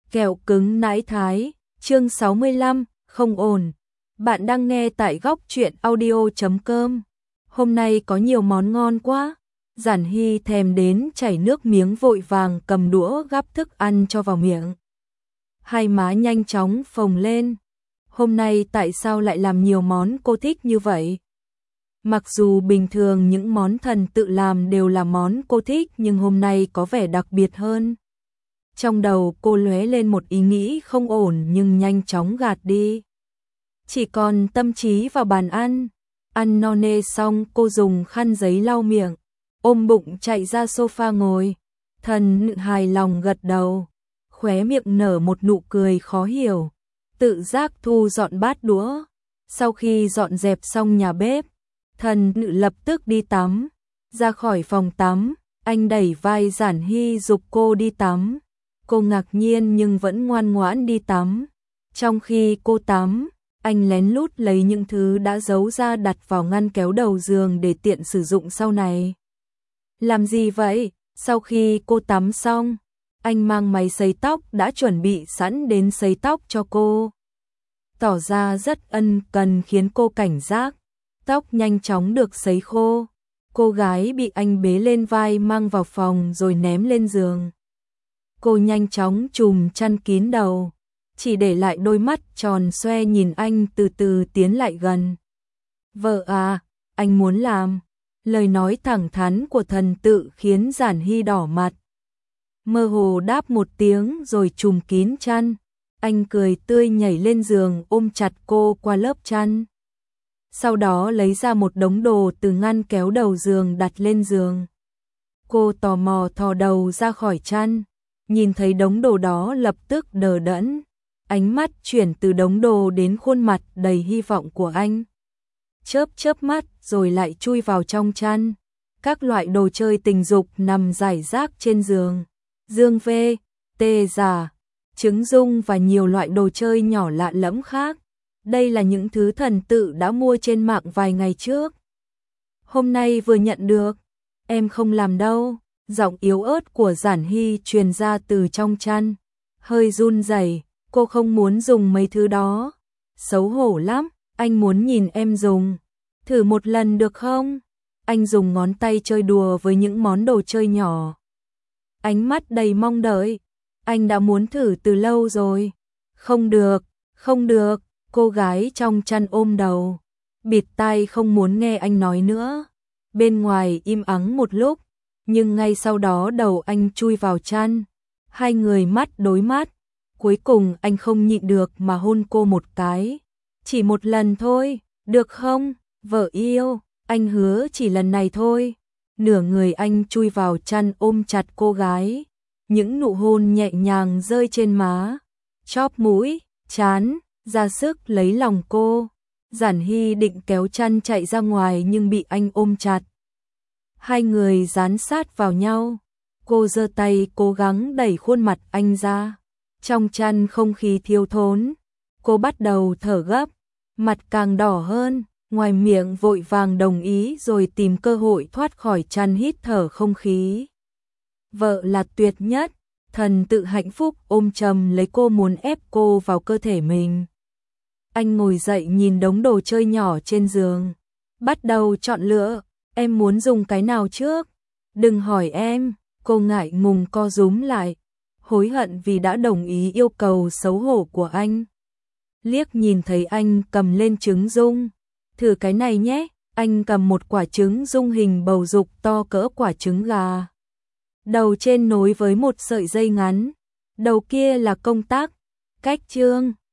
Kẹo cứng nãi thái, chương 65, không ổn. Bạn đang nghe tại góc truyện audio.com. Hôm nay có nhiều món ngon quá. Giản Hy thèm đến chảy nước miếng, vội vàng cầm đũa gắp thức ăn cho vào miệng. Hai má nhanh chóng phồng lên. Hôm nay tại sao lại làm nhiều món cô thích như vậy? Mặc dù bình thường những món thần tự làm đều là món cô thích, nhưng hôm nay có vẻ đặc biệt hơn. Trong đầu cô lóe lên một ý nghĩ không ổn nhưng nhanh chóng gạt đi. Chỉ còn tâm trí vào bàn ăn. Ăn no nê xong, cô dùng khăn giấy lau miệng, ôm bụng chạy ra sofa ngồi. Thần hài lòng gật đầu, khóe miệng nở một nụ cười khó hiểu, tự giác thu dọn bát đũa. Sau khi dọn dẹp xong nhà bếp, Thần lập tức đi tắm. Ra khỏi phòng tắm, anh đẩy vai Giản Hy giục cô đi tắm. Cô ngạc nhiên nhưng vẫn ngoan ngoãn đi tắm. Trong khi cô tắm, anh lén lút lấy những thứ đã giấu ra đặt vào ngăn kéo đầu giường để tiện sử dụng sau này. Làm gì vậy? Sau khi cô tắm xong, anh mang máy sấy tóc đã chuẩn bị sẵn đến sấy tóc cho cô. Tỏ ra rất ân cần khiến cô cảnh giác. Tóc nhanh chóng được sấy khô. Cô gái bị anh bế lên vai mang vào phòng rồi ném lên giường. Cô nhanh chóng trùm chăn kín đầu, chỉ để lại đôi mắt tròn xoe nhìn anh từ từ tiến lại gần. Vợ à, anh muốn làm. Lời nói thẳng thắn của Thần tự khiến Giản Hy đỏ mặt. Mơ hồ đáp một tiếng rồi trùm kín chăn. Anh cười tươi nhảy lên giường ôm chặt cô qua lớp chăn. Sau đó lấy ra một đống đồ từ ngăn kéo đầu giường đặt lên giường. Cô tò mò thò đầu ra khỏi chăn, nhìn thấy đống đồ đó lập tức đờ đẫn. Ánh mắt chuyển từ đống đồ đến khuôn mặt đầy hy vọng của anh. Chớp chớp mắt rồi lại chui vào trong chăn. Các loại đồ chơi tình dục nằm rải rác trên giường. Dương vê, tê giả, trứng dung và nhiều loại đồ chơi nhỏ lạ lẫm khác. Đây là những thứ Thần tự đã mua trên mạng vài ngày trước. Hôm nay vừa nhận được. Em không làm đâu. Giọng yếu ớt của Giản Hy truyền ra từ trong chăn. Hơi run rẩy, cô không muốn dùng mấy thứ đó. Xấu hổ lắm, anh muốn nhìn em dùng. Thử một lần được không? Anh dùng ngón tay chơi đùa với những món đồ chơi nhỏ. Ánh mắt đầy mong đợi. Anh đã muốn thử từ lâu rồi. Không được, không được. Cô gái trong chăn ôm đầu, bịt tai không muốn nghe anh nói nữa. Bên ngoài im ắng một lúc, nhưng ngay sau đó đầu anh chui vào chăn. Hai người mắt đối mắt. Cuối cùng anh không nhịn được mà hôn cô một cái. Chỉ một lần thôi, được không? Vợ yêu, anh hứa chỉ lần này thôi. Nửa người anh chui vào chăn ôm chặt cô gái. Những nụ hôn nhẹ nhàng rơi trên má, chóp mũi, trán, ra sức lấy lòng cô. Giản Hy định kéo chăn chạy ra ngoài nhưng bị anh ôm chặt. Hai người dán sát vào nhau. Cô giơ tay cố gắng đẩy khuôn mặt anh ra. Trong chăn không khí thiếu thốn. Cô bắt đầu thở gấp, mặt càng đỏ hơn, ngoài miệng vội vàng đồng ý rồi tìm cơ hội thoát khỏi chăn hít thở không khí. Vợ là tuyệt nhất. Thần tự hạnh phúc ôm chầm lấy cô muốn ép cô vào cơ thể mình. Anh ngồi dậy nhìn đống đồ chơi nhỏ trên giường. Bắt đầu chọn lựa. Em muốn dùng cái nào trước? Đừng hỏi em. Cô ngại ngùng co rúm lại. Hối hận vì đã đồng ý yêu cầu xấu hổ của anh. Liếc nhìn thấy anh cầm lên trứng dung. Thử cái này nhé. Anh cầm một quả trứng dung hình bầu dục to cỡ quả trứng gà. Đầu trên nối với một sợi dây ngắn. Đầu kia là công tắc. Cách trương.